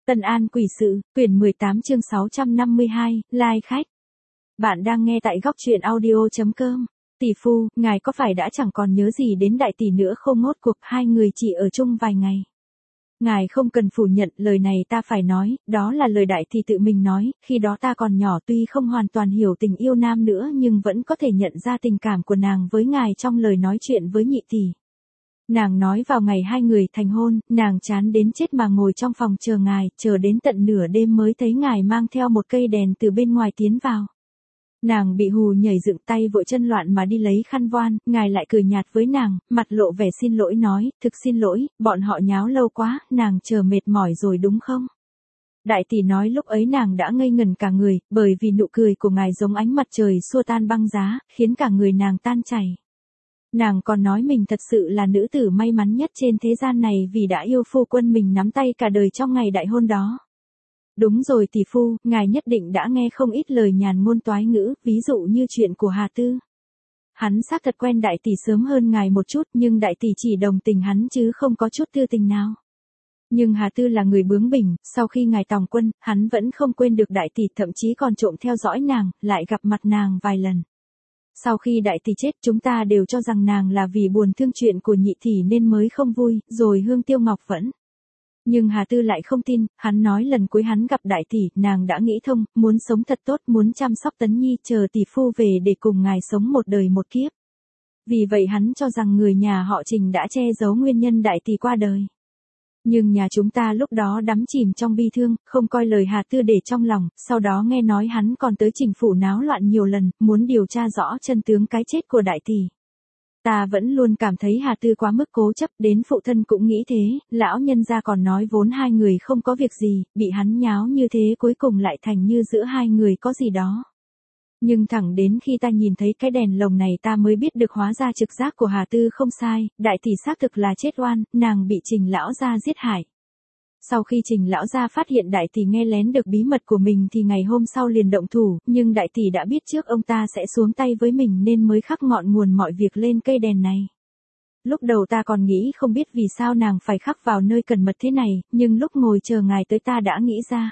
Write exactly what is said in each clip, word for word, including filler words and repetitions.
Tân An Quỷ Sự, quyển mười tám chương sáu trăm năm mươi hai, like khách. Bạn đang nghe tại góc truyện audio.com. Tỷ phu, ngài có phải đã chẳng còn nhớ gì đến đại tỷ nữa không? Ngốt cuộc hai người chỉ ở chung vài ngày. Ngài không cần phủ nhận, lời này ta phải nói, đó là lời đại tỷ tự mình nói, khi đó ta còn nhỏ, tuy không hoàn toàn hiểu tình yêu nam nữa nhưng vẫn có thể nhận ra tình cảm của nàng với ngài trong lời nói chuyện với nhị tỷ. Nàng nói vào ngày hai người thành hôn, nàng chán đến chết mà ngồi trong phòng chờ ngài, chờ đến tận nửa đêm mới thấy ngài mang theo một cây đèn từ bên ngoài tiến vào. Nàng bị hù nhảy dựng, tay vội chân loạn mà đi lấy khăn voan, ngài lại cười nhạt với nàng, mặt lộ vẻ xin lỗi nói, thực xin lỗi, bọn họ nháo lâu quá, nàng chờ mệt mỏi rồi đúng không? Đại tỷ nói lúc ấy nàng đã ngây ngần cả người, bởi vì nụ cười của ngài giống ánh mặt trời xua tan băng giá, khiến cả người nàng tan chảy. Nàng còn nói mình thật sự là nữ tử may mắn nhất trên thế gian này vì đã yêu phu quân mình nắm tay cả đời trong ngày đại hôn đó. Đúng rồi tỷ phu, ngài nhất định đã nghe không ít lời nhàn ngôn toái ngữ, ví dụ như chuyện của Hà Tư. Hắn xác thật quen đại tỷ sớm hơn ngài một chút nhưng đại tỷ chỉ đồng tình hắn chứ không có chút tư tình nào. Nhưng Hà Tư là người bướng bỉnh, sau khi ngài tòng quân, hắn vẫn không quên được đại tỷ, thậm chí còn trộm theo dõi nàng, lại gặp mặt nàng vài lần. Sau khi đại tỷ chết chúng ta đều cho rằng nàng là vì buồn thương chuyện của nhị tỷ nên mới không vui, rồi Hương Tiêu Ngọc vẫn. Nhưng Hà Tư lại không tin, hắn nói lần cuối hắn gặp đại tỷ, nàng đã nghĩ thông, muốn sống thật tốt, muốn chăm sóc Tấn Nhi, chờ tỷ phu về để cùng ngài sống một đời một kiếp. Vì vậy hắn cho rằng người nhà họ Trình đã che giấu nguyên nhân đại tỷ qua đời. Nhưng nhà chúng ta lúc đó đắm chìm trong bi thương, không coi lời Hà Tư để trong lòng, sau đó nghe nói hắn còn tới Trình phủ náo loạn nhiều lần, muốn điều tra rõ chân tướng cái chết của đại tỷ. Ta vẫn luôn cảm thấy Hà Tư quá mức cố chấp, đến phụ thân cũng nghĩ thế, lão nhân gia còn nói vốn hai người không có việc gì, bị hắn nháo như thế cuối cùng lại thành như giữa hai người có gì đó. Nhưng thẳng đến khi ta nhìn thấy cái đèn lồng này ta mới biết được hóa ra trực giác của Hà Tư không sai, đại tỷ xác thực là chết oan, nàng bị Trình lão gia giết hại. Sau khi Trình lão gia phát hiện đại tỷ nghe lén được bí mật của mình thì ngày hôm sau liền động thủ, nhưng đại tỷ đã biết trước ông ta sẽ xuống tay với mình nên mới khắc ngọn nguồn mọi việc lên cây đèn này. Lúc đầu ta còn nghĩ không biết vì sao nàng phải khắc vào nơi cần mật thế này, nhưng lúc ngồi chờ ngài tới ta đã nghĩ ra.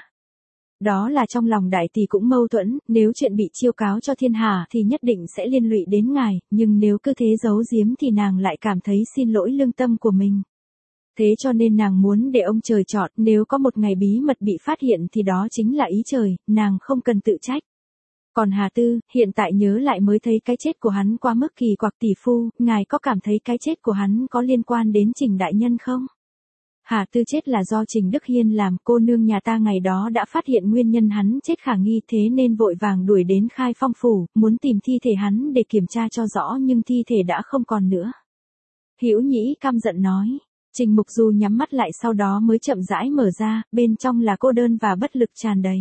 Đó là trong lòng đại tỷ cũng mâu thuẫn, nếu chuyện bị chiêu cáo cho thiên hạ thì nhất định sẽ liên lụy đến ngài, nhưng nếu cứ thế giấu giếm thì nàng lại cảm thấy xin lỗi lương tâm của mình. Thế cho nên nàng muốn để ông trời chọn, nếu có một ngày bí mật bị phát hiện thì đó chính là ý trời, nàng không cần tự trách. Còn Hà Tư, hiện tại nhớ lại mới thấy cái chết của hắn quá mức kỳ quặc. Tỷ phu, ngài có cảm thấy cái chết của hắn có liên quan đến Trình đại nhân không? Hà Tư chết là do Trình Đức Hiên làm, cô nương nhà ta ngày đó đã phát hiện nguyên nhân hắn chết khả nghi thế nên vội vàng đuổi đến Khai Phong phủ, muốn tìm thi thể hắn để kiểm tra cho rõ nhưng thi thể đã không còn nữa. Hữu Nhĩ căm giận nói. Trình Mục Du nhắm mắt lại sau đó mới chậm rãi mở ra, bên trong là cô đơn và bất lực tràn đầy.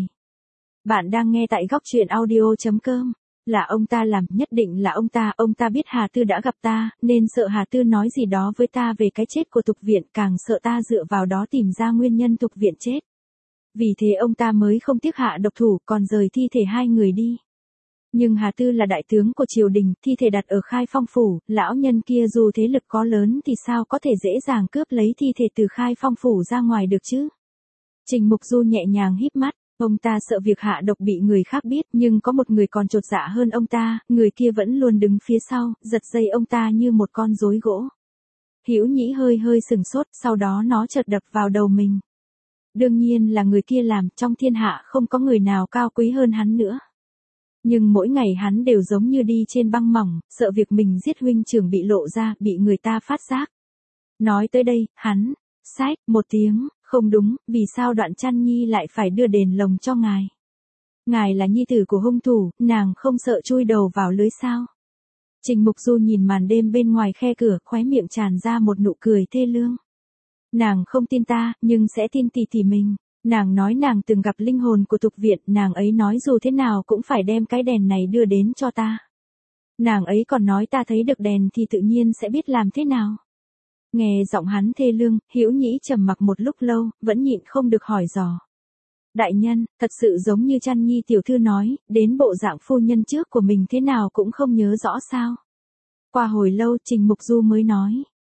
Bạn đang nghe tại góc truyện audio.com. Là ông ta làm, nhất định là ông ta, ông ta biết Hà Tư đã gặp ta, nên sợ Hà Tư nói gì đó với ta về cái chết của Tục Viện, càng sợ ta dựa vào đó tìm ra nguyên nhân Tục Viện chết. Vì thế ông ta mới không tiếc hạ độc thủ, còn rời thi thể hai người đi. Nhưng Hà Tư là đại tướng của triều đình, thi thể đặt ở Khai Phong phủ, lão nhân kia dù thế lực có lớn thì sao có thể dễ dàng cướp lấy thi thể từ Khai Phong phủ ra ngoài được chứ? Trình Mục Du nhẹ nhàng híp mắt, ông ta sợ việc hạ độc bị người khác biết, nhưng có một người còn chột dạ hơn ông ta, người kia vẫn luôn đứng phía sau, giật dây ông ta như một con rối gỗ. Hữu Nhĩ hơi hơi sừng sốt, sau đó nó chợt đập vào đầu mình. Đương nhiên là người kia làm, trong thiên hạ không có người nào cao quý hơn hắn nữa. Nhưng mỗi ngày hắn đều giống như đi trên băng mỏng, sợ việc mình giết huynh trưởng bị lộ ra, bị người ta phát giác. Nói tới đây, hắn, xách, một tiếng, không đúng, vì sao Đoạn Trăn Nhi lại phải đưa đèn lồng cho ngài? Ngài là nhi tử của hung thủ, nàng không sợ chui đầu vào lưới sao? Trình Mục Du nhìn màn đêm bên ngoài khe cửa, khóe miệng tràn ra một nụ cười thê lương. Nàng không tin ta, nhưng sẽ tin tỷ tỷ mình. Nàng nói nàng từng gặp linh hồn của Tục Viện, nàng ấy nói dù thế nào cũng phải đem cái đèn này đưa đến cho ta. Nàng ấy còn nói ta thấy được đèn thì tự nhiên sẽ biết làm thế nào. Nghe giọng hắn thê lương, Hữu Nhĩ trầm mặc một lúc lâu, vẫn nhịn không được hỏi dò. Đại nhân, thật sự giống như Trăn Nhi tiểu thư nói, đến bộ dạng phu nhân trước của mình thế nào cũng không nhớ rõ sao? Qua hồi lâu Trình Mục Du mới nói.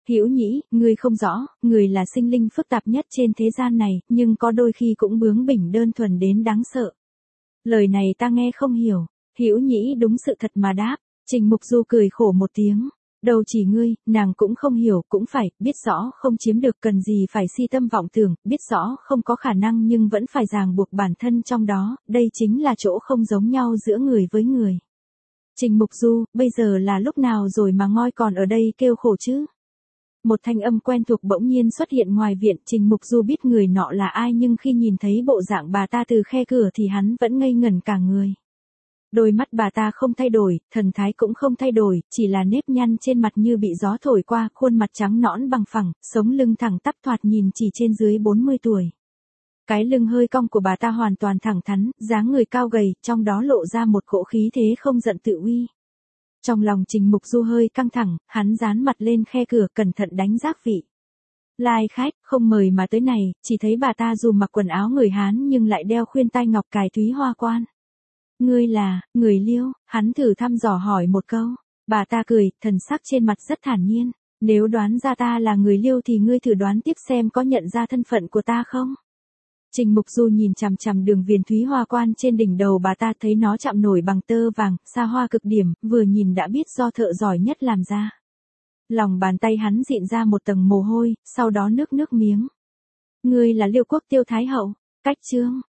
Hữu Nhĩ, ngươi không rõ, người là sinh linh phức tạp nhất trên thế gian này, nhưng có đôi khi cũng bướng bỉnh đơn thuần đến đáng sợ. Lời này ta nghe không hiểu. Hữu Nhĩ đúng sự thật mà đáp. Trình Mục Du cười khổ một tiếng. Đâu chỉ ngươi, nàng cũng không hiểu, cũng phải, biết rõ không chiếm được cần gì phải si tâm vọng tưởng, biết rõ không có khả năng nhưng vẫn phải ràng buộc bản thân trong đó, đây chính là chỗ không giống nhau giữa người với người. Trình Mục Du, bây giờ là lúc nào rồi mà ngoi còn ở đây kêu khổ chứ? Một thanh âm quen thuộc bỗng nhiên xuất hiện ngoài viện, Trình Mục Du biết người nọ là ai nhưng khi nhìn thấy bộ dạng bà ta từ khe cửa thì hắn vẫn ngây ngẩn cả người. Đôi mắt bà ta không thay đổi, thần thái cũng không thay đổi, chỉ là nếp nhăn trên mặt như bị gió thổi qua, khuôn mặt trắng nõn bằng phẳng, sống lưng thẳng tắp thoạt nhìn chỉ trên dưới bốn mươi tuổi. Cái lưng hơi cong của bà ta hoàn toàn thẳng thắn, dáng người cao gầy, trong đó lộ ra một cỗ khí thế không giận tự uy. Trong lòng Trình Mục Du hơi căng thẳng, hắn dán mặt lên khe cửa cẩn thận đánh giác vị. Lai khách, không mời mà tới này, chỉ thấy bà ta dù mặc quần áo người Hán nhưng lại đeo khuyên tai ngọc cài thúy hoa quan. Ngươi là, người Liêu, hắn thử thăm dò hỏi một câu. Bà ta cười, thần sắc trên mặt rất thản nhiên. Nếu đoán ra ta là người Liêu thì ngươi thử đoán tiếp xem có nhận ra thân phận của ta không? Trình Mục Du nhìn chằm chằm đường viền thúy hoa quan trên đỉnh đầu bà ta, thấy nó chạm nổi bằng tơ vàng, xa hoa cực điểm, vừa nhìn đã biết do thợ giỏi nhất làm ra. Lòng bàn tay hắn dịn ra một tầng mồ hôi, sau đó nước nước miếng. Ngươi là Liêu quốc Tiêu Thái hậu, Cách Chương.